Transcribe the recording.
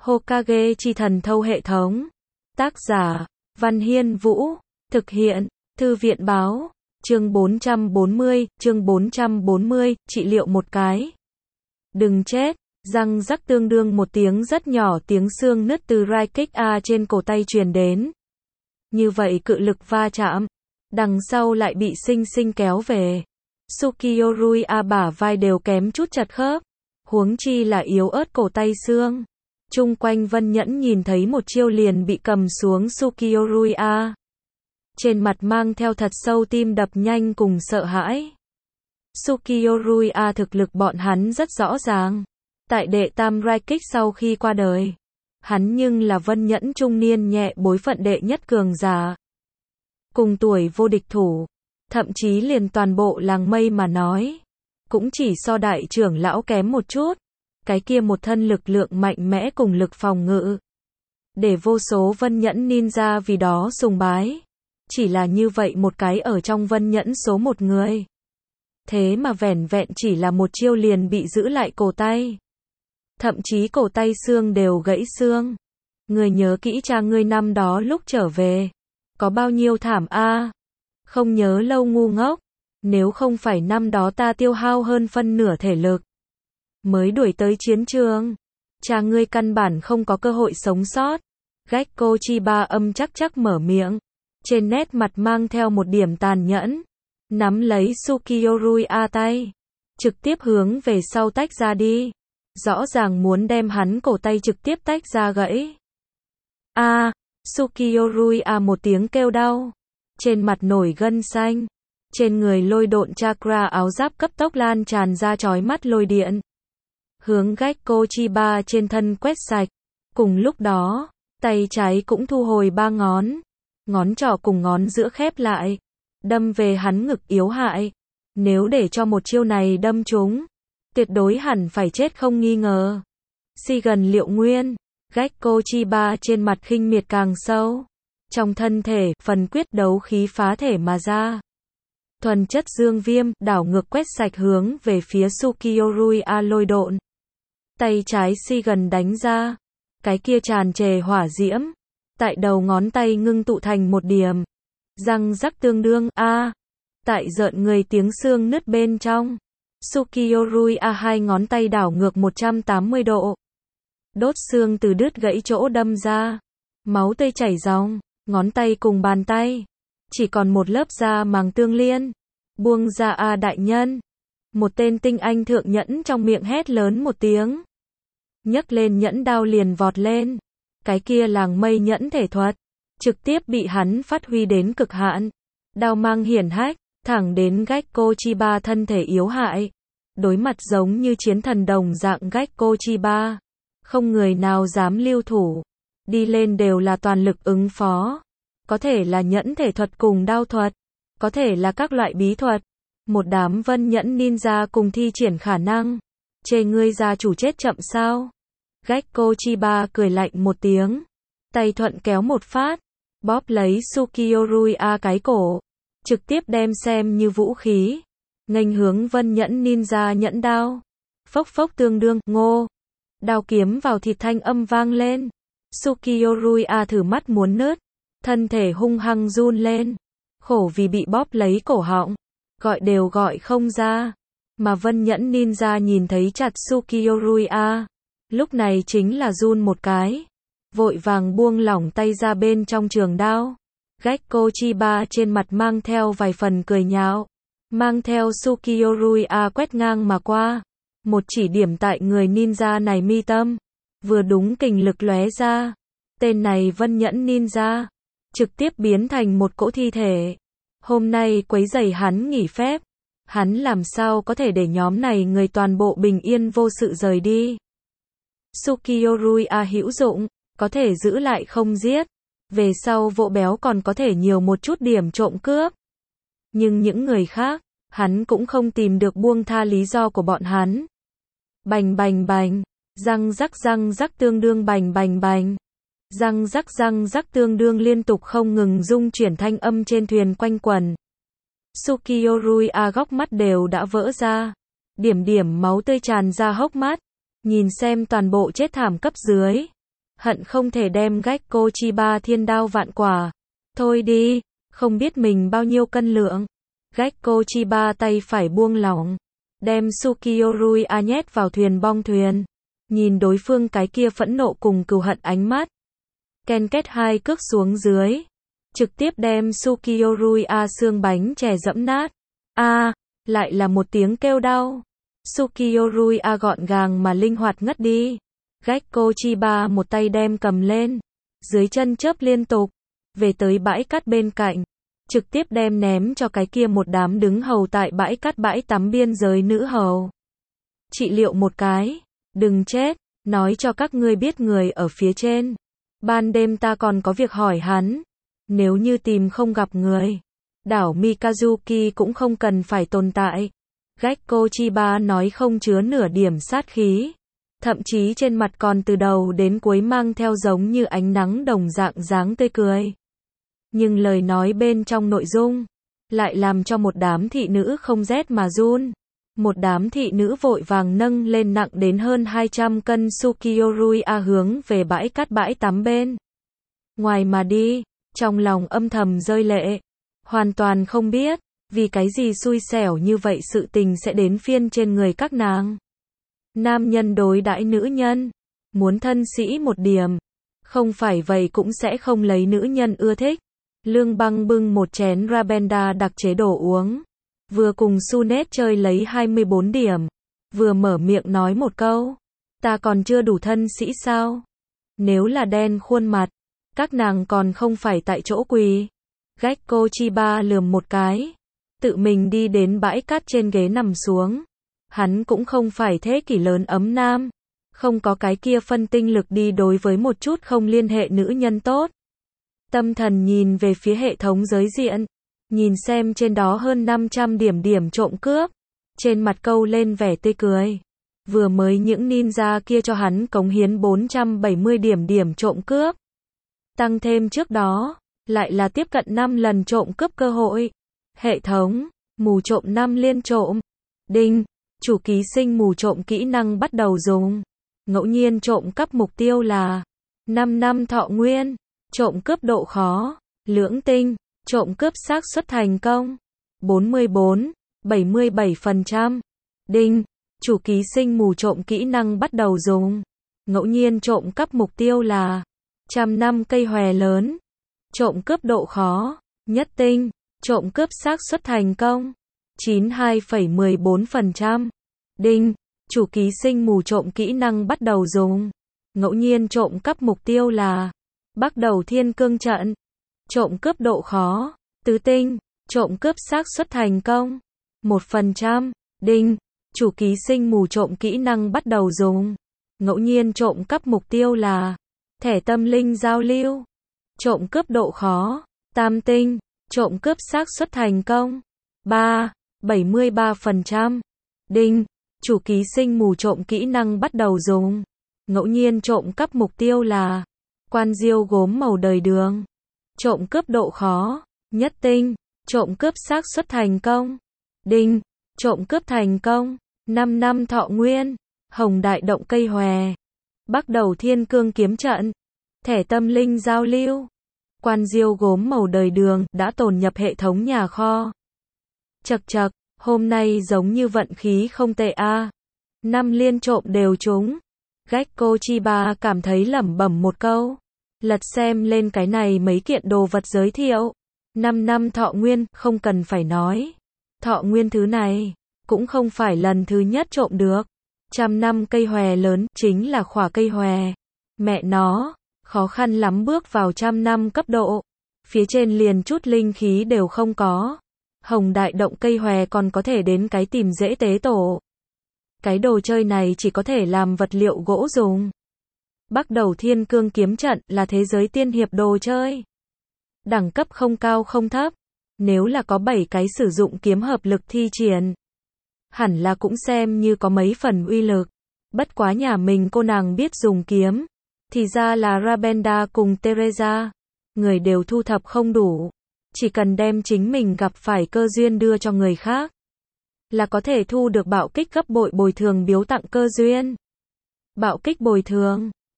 Hokage chi thần thâu hệ thống. Tác giả, Văn Hiên Vũ. Thực hiện, Thư viện báo. Chương 440, trị liệu một cái. Đừng chết. Răng rắc tương đương một tiếng rất nhỏ, tiếng xương nứt từ Raikik A trên cổ tay truyền đến. Như vậy cự lực va chạm, đằng sau lại bị sinh sinh kéo về. Sukiyorui A bả vai đều kém chút chặt khớp, huống chi là yếu ớt cổ tay xương. Chung quanh Vân Nhẫn nhìn thấy một chiêu liền bị cầm xuống Sukiyorui A. Trên mặt mang theo thật sâu tim đập nhanh cùng sợ hãi. Sukiyorui A thực lực bọn hắn rất rõ ràng. Tại đệ tam Raikik sau khi qua đời, hắn nhưng là Vân Nhẫn trung niên nhẹ bối phận đệ nhất cường giả. Cùng tuổi vô địch thủ, thậm chí liền toàn bộ làng mây mà nói, cũng chỉ so đại trưởng lão kém một chút. Cái kia một thân lực lượng mạnh mẽ cùng lực phòng ngự, để vô số Vân Nhẫn ninja vì đó sùng bái. Chỉ là như vậy một cái ở trong Vân Nhẫn số một người. Thế mà vẻn vẹn chỉ là một chiêu liền bị giữ lại cổ tay. Thậm chí cổ tay xương đều gãy xương. Người nhớ kỹ cha ngươi năm đó lúc trở về, có bao nhiêu thảm a? Không nhớ lâu ngu ngốc. Nếu không phải năm đó ta tiêu hao hơn phân nửa thể lực mới đuổi tới chiến trường, cha ngươi căn bản không có cơ hội sống sót. Gekko Chiba âm chắc mở miệng, trên nét mặt mang theo một điểm tàn nhẫn, nắm lấy Sukiyorui A tay, trực tiếp hướng về sau tách ra đi. Rõ ràng muốn đem hắn cổ tay trực tiếp tách ra gãy. A, Sukiyorui A một tiếng kêu đau, trên mặt nổi gân xanh, trên người lôi độn chakra áo giáp cấp tốc lan tràn ra chói mắt lôi điện, hướng Gekko Chiba trên thân quét sạch. Cùng lúc đó, tay trái cũng thu hồi ba ngón, ngón trỏ cùng ngón giữa khép lại, đâm về hắn ngực yếu hại. Nếu để cho một chiêu này đâm trúng, tuyệt đối hẳn phải chết không nghi ngờ. Si gần liệu nguyên, Gekko Chiba trên mặt khinh miệt càng sâu. Trong thân thể, phần quyết đấu khí phá thể mà ra. Thuần chất dương viêm, đảo ngược quét sạch hướng về phía Sukiyorui A lôi độn. Tay trái si gần đánh ra, cái kia tràn trề hỏa diễm, tại đầu ngón tay ngưng tụ thành một điểm. Răng rắc tương đương A. Tại rợn người tiếng xương nứt bên trong, Sukiyorui A hai ngón tay đảo ngược 180 độ. Đốt xương từ đứt gãy chỗ đâm ra, máu tươi chảy ròng, ngón tay cùng bàn tay chỉ còn một lớp da màng tương liên. Buông ra A đại nhân. Một tên tinh anh thượng nhẫn trong miệng hét lớn một tiếng, nhấc lên nhẫn đao liền vọt lên. Cái kia làng mây nhẫn thể thuật trực tiếp bị hắn phát huy đến cực hạn. Đao mang hiển hách, thẳng đến Gekko Chiba thân thể yếu hại. Đối mặt giống như chiến thần đồng dạng Gekko Chiba, không người nào dám lưu thủ. Đi lên đều là toàn lực ứng phó. Có thể là nhẫn thể thuật cùng đao thuật, có thể là các loại bí thuật. Một đám Vân Nhẫn ninja cùng thi triển khả năng. Chê ngươi gia chủ chết chậm sao? Gekko Chiba cười lạnh một tiếng, tay thuận kéo một phát, bóp lấy Sukiyorui A cái cổ, trực tiếp đem xem như vũ khí, nghênh hướng Vân Nhẫn ninja nhẫn đao. Phốc phốc tương đương, ngô. Đao kiếm vào thịt thanh âm vang lên. Sukiyorui A thử mắt muốn nứt, thân thể hung hăng run lên, khổ vì bị bóp lấy cổ họng, gọi đều gọi không ra. Mà Vân Nhẫn ninja nhìn thấy chặt Sukiyorui A, lúc này chính là run một cái, vội vàng buông lỏng tay ra bên trong trường đao. Gekko Chiba trên mặt mang theo vài phần cười nhạo, mang theo Sukiyorui A quét ngang mà qua, một chỉ điểm tại người ninja này mi tâm, vừa đúng kình lực lóe ra. Tên này Vân Nhẫn ninja trực tiếp biến thành một cỗ thi thể. Hôm nay quấy rầy hắn nghỉ phép, hắn làm sao có thể để nhóm này người toàn bộ bình yên vô sự rời đi. Sukiyorui A hữu dụng, có thể giữ lại không giết, về sau vỗ béo còn có thể nhiều một chút điểm trộm cướp. Nhưng những người khác, hắn cũng không tìm được buông tha lý do của bọn hắn. Bành bành bành, răng rắc tương đương bành bành bành. Răng rắc tương đương liên tục không ngừng rung chuyển thanh âm trên thuyền quanh quẩn. Sukiyorui A góc mắt đều đã vỡ ra, điểm điểm máu tươi tràn ra hốc mắt. Nhìn xem toàn bộ chết thảm cấp dưới, hận không thể đem Gekko Chiba thiên đao vạn quả. Thôi đi, không biết mình bao nhiêu cân lượng. Gekko Chiba tay phải buông lỏng, đem Sukiyoruya nhét vào thuyền bong thuyền. Nhìn đối phương cái kia phẫn nộ cùng cừu hận ánh mắt. Ken kết hai cước xuống dưới, trực tiếp đem Sukiyoruya xương bánh chè dẫm nát. Lại là một tiếng kêu đau. Sukiyoruya gọn gàng mà linh hoạt ngất đi. Gekko Chiba một tay đem cầm lên, dưới chân chớp liên tục, về tới bãi cát bên cạnh, trực tiếp đem ném cho cái kia một đám đứng hầu tại bãi cát bãi tắm biên giới nữ hầu. Trị liệu một cái, đừng chết, nói cho các ngươi biết người ở phía trên. Ban đêm ta còn có việc hỏi hắn, nếu như tìm không gặp người, đảo Mikazuki cũng không cần phải tồn tại. Gekko Chiba nói không chứa nửa điểm sát khí, thậm chí trên mặt còn từ đầu đến cuối mang theo giống như ánh nắng đồng dạng dáng tươi cười. Nhưng lời nói bên trong nội dung, lại làm cho một đám thị nữ không rét mà run. Một đám thị nữ vội vàng nâng lên nặng đến hơn 200 cân Sukiyoruya hướng về bãi cát bãi tắm bên ngoài mà đi, trong lòng âm thầm rơi lệ. Hoàn toàn không biết, vì cái gì xui xẻo như vậy sự tình sẽ đến phiên trên người các nàng. Nam nhân đối đãi nữ nhân, muốn thân sĩ một điểm, không phải vậy cũng sẽ không lấy nữ nhân ưa thích. Lương Băng bưng một chén Rabenda đặc chế đồ uống, vừa cùng Sunet chơi lấy 24 điểm, vừa mở miệng nói một câu, ta còn chưa đủ thân sĩ sao? Nếu là đen khuôn mặt, các nàng còn không phải tại chỗ quỳ. Gekko Chiba lườm một cái, tự mình đi đến bãi cát trên ghế nằm xuống. Hắn cũng không phải thế kỷ lớn ấm nam, không có cái kia phân tinh lực đi đối với một chút không liên hệ nữ nhân tốt. Tâm thần nhìn về phía hệ thống giới diện, nhìn xem trên đó hơn 500 điểm trộm cướp, trên mặt câu lên vẻ tươi cười. Vừa mới những ninja kia cho hắn cống hiến 470 điểm trộm cướp. Tăng thêm trước đó, lại là tiếp cận 5 lần trộm cướp cơ hội. Hệ thống, mù trộm 5 liên trộm. Đinh, chủ ký sinh mù trộm kỹ năng bắt đầu dùng. Ngẫu nhiên trộm cắp mục tiêu là 5 năm thọ nguyên. Trộm cướp độ khó, lưỡng tinh. Trộm cướp xác suất thành công 74,77%. Đinh, chủ ký sinh mù trộm kỹ năng bắt đầu dùng. Ngẫu nhiên trộm cắp mục tiêu là 100 năm cây hòe lớn. Trộm cướp độ khó, nhất tinh. Trộm cướp xác suất thành công 92,14%. Đinh, chủ ký sinh mù trộm kỹ năng bắt đầu dùng. Ngẫu nhiên trộm cắp mục tiêu là bắt đầu thiên cương trận. Trộm cướp độ khó, tứ tinh. Trộm cướp xác suất thành công 1%. Đinh, chủ ký sinh mù trộm kỹ năng bắt đầu dùng. Ngẫu nhiên trộm cắp mục tiêu là thẻ tâm linh giao lưu. Trộm cướp độ khó, tam tinh. Trộm cướp xác suất thành công 73%. Đinh, chủ ký sinh mù trộm kỹ năng bắt đầu dùng. Ngẫu nhiên trộm cắp mục tiêu là quan diêu gốm màu đời đường. Trộm cướp độ khó, nhất tinh. Trộm cướp xác suất thành công. Đinh, trộm cướp thành công 5 năm thọ nguyên. Hồng đại động cây hòe. Bắt đầu thiên cương kiếm trận. Thẻ tâm linh giao lưu. Quan diêu gốm màu đời đường đã tồn nhập hệ thống nhà kho. Chậc chậc, hôm nay giống như vận khí không tệ a. 5 liên trộm đều trúng. Gekko Chiba cảm thấy lẩm bẩm một câu. Lật xem lên cái này mấy kiện đồ vật giới thiệu. 5 năm thọ nguyên, không cần phải nói. Thọ nguyên thứ này, cũng không phải lần thứ nhất trộm được. 100 năm cây hòe lớn, chính là khỏa cây hòe. Mẹ nó, khó khăn lắm bước vào 100 năm cấp độ. Phía trên liền chút linh khí đều không có. Hồng đại động cây hòe còn có thể đến cái tìm dễ tế tổ. Cái đồ chơi này chỉ có thể làm vật liệu gỗ dùng. Bắt đầu thiên cương kiếm trận là thế giới tiên hiệp đồ chơi. Đẳng cấp không cao không thấp. Nếu là có 7 cái sử dụng kiếm hợp lực thi triển, hẳn là cũng xem như có mấy phần uy lực. Bất quá nhà mình cô nàng biết dùng kiếm, thì ra là Rabenda cùng Teresa. Người đều thu thập không đủ. Chỉ cần đem chính mình gặp phải cơ duyên đưa cho người khác, là có thể thu được bạo kích gấp bội bồi thường biếu tặng cơ duyên. Bạo kích bồi thường